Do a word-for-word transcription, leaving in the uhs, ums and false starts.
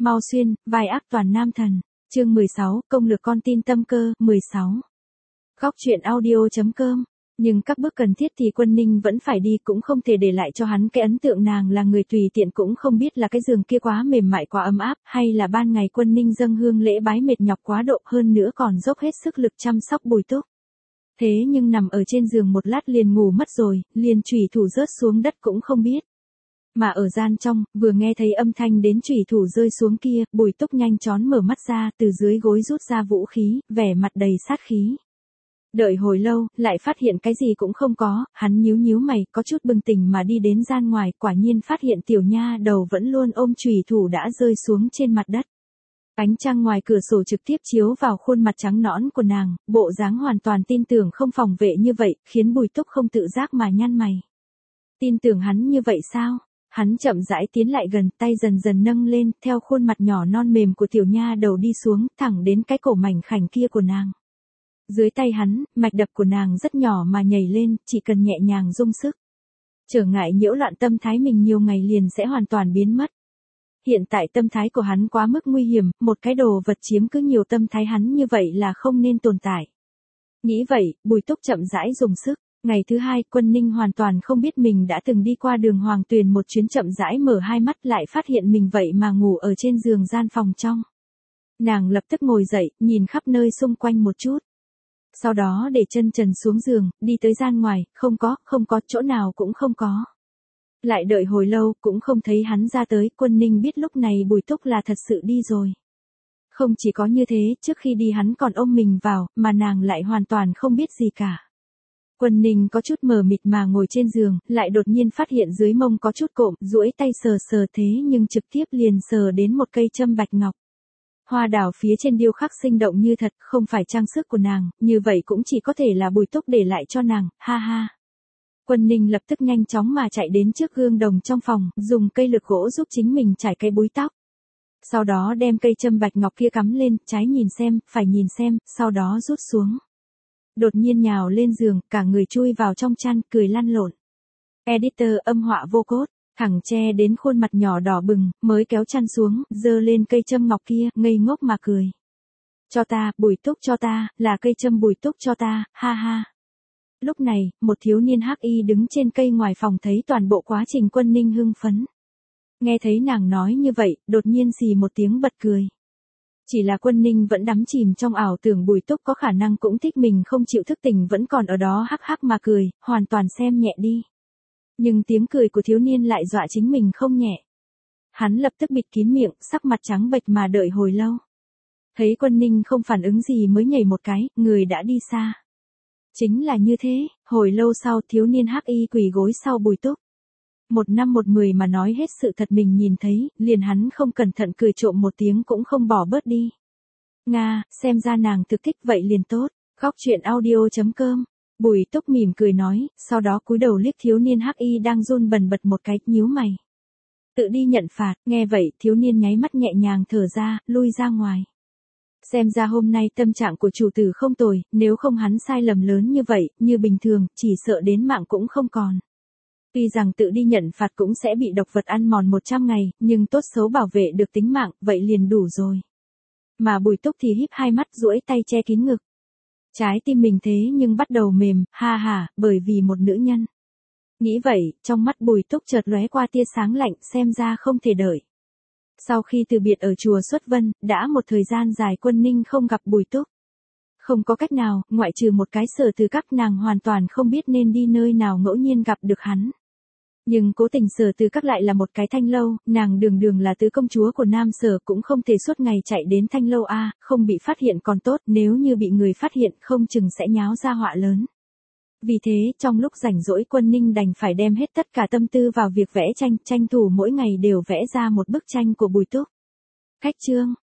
Mao Xuyên, vai ác toàn nam thần. Chương mười sáu, công lược con tin tâm cơ, mười sáu. Góc truyện audio.com. Nhưng các bước cần thiết thì Quân Ninh vẫn phải đi, cũng không thể để lại cho hắn cái ấn tượng nàng là người tùy tiện, cũng không biết là cái giường kia quá mềm mại quá ấm áp, hay là ban ngày Quân Ninh dâng hương lễ bái mệt nhọc quá độ, hơn nữa còn dốc hết sức lực chăm sóc Bùi Túc. Thế nhưng nằm ở trên giường một lát liền ngủ mất rồi, liền chủy thủ rớt xuống đất cũng không biết. Mà ở gian trong, vừa nghe thấy âm thanh đến chủy thủ rơi xuống kia, Bùi Túc nhanh chóng mở mắt ra, từ dưới gối rút ra vũ khí, vẻ mặt đầy sát khí. Đợi hồi lâu, lại phát hiện cái gì cũng không có, hắn nhíu nhíu mày, có chút bừng tỉnh mà đi đến gian ngoài, quả nhiên phát hiện tiểu nha đầu vẫn luôn ôm chủy thủ đã rơi xuống trên mặt đất. Ánh trăng ngoài cửa sổ trực tiếp chiếu vào khuôn mặt trắng nõn của nàng, bộ dáng hoàn toàn tin tưởng không phòng vệ như vậy, khiến Bùi Túc không tự giác mà nhăn mày. Tin tưởng hắn như vậy sao? Hắn chậm rãi tiến lại gần, tay dần dần nâng lên, theo khuôn mặt nhỏ non mềm của tiểu nha đầu đi xuống, thẳng đến cái cổ mảnh khảnh kia của nàng. Dưới tay hắn, mạch đập của nàng rất nhỏ mà nhảy lên, chỉ cần nhẹ nhàng dung sức. Trở ngại nhiễu loạn tâm thái mình nhiều ngày liền sẽ hoàn toàn biến mất. Hiện tại tâm thái của hắn quá mức nguy hiểm, một cái đồ vật chiếm cứ nhiều tâm thái hắn như vậy là không nên tồn tại. Nghĩ vậy, Bùi Túc chậm rãi dùng sức. Ngày thứ hai, Quân Ninh hoàn toàn không biết mình đã từng đi qua đường Hoàng Tuyền một chuyến, chậm rãi mở hai mắt lại phát hiện mình vậy mà ngủ ở trên giường gian phòng trong. Nàng lập tức ngồi dậy, nhìn khắp nơi xung quanh một chút. Sau đó để chân trần xuống giường, đi tới gian ngoài, không có, không có, chỗ nào cũng không có. Lại đợi hồi lâu, cũng không thấy hắn ra tới, Quân Ninh biết lúc này Bùi Túc là thật sự đi rồi. Không chỉ có như thế, trước khi đi hắn còn ôm mình vào, mà nàng lại hoàn toàn không biết gì cả. Quân Ninh có chút mờ mịt mà ngồi trên giường, lại đột nhiên phát hiện dưới mông có chút cộm, duỗi tay sờ sờ thế nhưng trực tiếp liền sờ đến một cây châm bạch ngọc. Hoa đào phía trên điêu khắc sinh động như thật, không phải trang sức của nàng, như vậy cũng chỉ có thể là Bùi Túc để lại cho nàng, ha ha. Quân Ninh lập tức nhanh chóng mà chạy đến trước gương đồng trong phòng, dùng cây lược gỗ giúp chính mình chải cái búi tóc. Sau đó đem cây châm bạch ngọc kia cắm lên, trái nhìn xem, phải nhìn xem, sau đó rút xuống. Đột nhiên nhào lên giường, cả người chui vào trong chăn, cười lăn lộn. Editor âm họa vô cốt, thẳng che đến khuôn mặt nhỏ đỏ bừng, mới kéo chăn xuống, giơ lên cây châm ngọc kia, ngây ngốc mà cười. Cho ta, Bùi Túc cho ta, là cây châm Bùi Túc cho ta, ha ha. Lúc này, một thiếu niên hắc y đứng trên cây ngoài phòng thấy toàn bộ quá trình Quân Ninh hưng phấn. Nghe thấy nàng nói như vậy, đột nhiên xì một tiếng bật cười. Chỉ là Quân Ninh vẫn đắm chìm trong ảo tưởng Bùi Túc có khả năng cũng thích mình, không chịu thức tỉnh vẫn còn ở đó hắc hắc mà cười, hoàn toàn xem nhẹ đi. Nhưng tiếng cười của thiếu niên lại dọa chính mình không nhẹ. Hắn lập tức bịt kín miệng, sắc mặt trắng bệch mà đợi hồi lâu. Thấy Quân Ninh không phản ứng gì mới nhảy một cái, người đã đi xa. Chính là như thế, hồi lâu sau thiếu niên hắc y quỳ gối sau Bùi Túc. Một năm một mười mà nói hết sự thật mình nhìn thấy, liền hắn không cẩn thận cười trộm một tiếng cũng không bỏ bớt đi. Nga, xem ra nàng thực thích vậy liền tốt. Góc truyện audio.com. Bùi Túc mỉm cười nói, sau đó cúi đầu liếc thiếu niên hắc y đang run bần bật một cái, nhíu mày. Tự đi nhận phạt, nghe vậy thiếu niên nháy mắt nhẹ nhàng thở ra, lui ra ngoài. Xem ra hôm nay tâm trạng của chủ tử không tồi, nếu không hắn sai lầm lớn như vậy, như bình thường, chỉ sợ đến mạng cũng không còn. Tuy rằng tự đi nhận phạt cũng sẽ bị độc vật ăn mòn một trăm ngày, nhưng tốt xấu bảo vệ được tính mạng, vậy liền đủ rồi. Mà Bùi Túc thì híp hai mắt duỗi tay che kín ngực. Trái tim mình thế nhưng bắt đầu mềm, ha ha, bởi vì một nữ nhân. Nghĩ vậy, trong mắt Bùi Túc chợt lóe qua tia sáng lạnh, xem ra không thể đợi. Sau khi từ biệt ở chùa Xuất Vân, đã một thời gian dài Quân Ninh không gặp Bùi Túc. Không có cách nào, ngoại trừ một cái Sở Từ Các, nàng hoàn toàn không biết nên đi nơi nào ngẫu nhiên gặp được hắn. Nhưng cố tình Sở Từ Các lại là một cái Thanh Lâu, nàng đường đường là tứ công chúa của Nam Sở cũng không thể suốt ngày chạy đến Thanh Lâu a, không bị phát hiện còn tốt, nếu như bị người phát hiện không chừng sẽ nháo ra họa lớn. Vì thế, trong lúc rảnh rỗi Quân Ninh đành phải đem hết tất cả tâm tư vào việc vẽ tranh, tranh thủ mỗi ngày đều vẽ ra một bức tranh của Bùi Túc. Cách chương,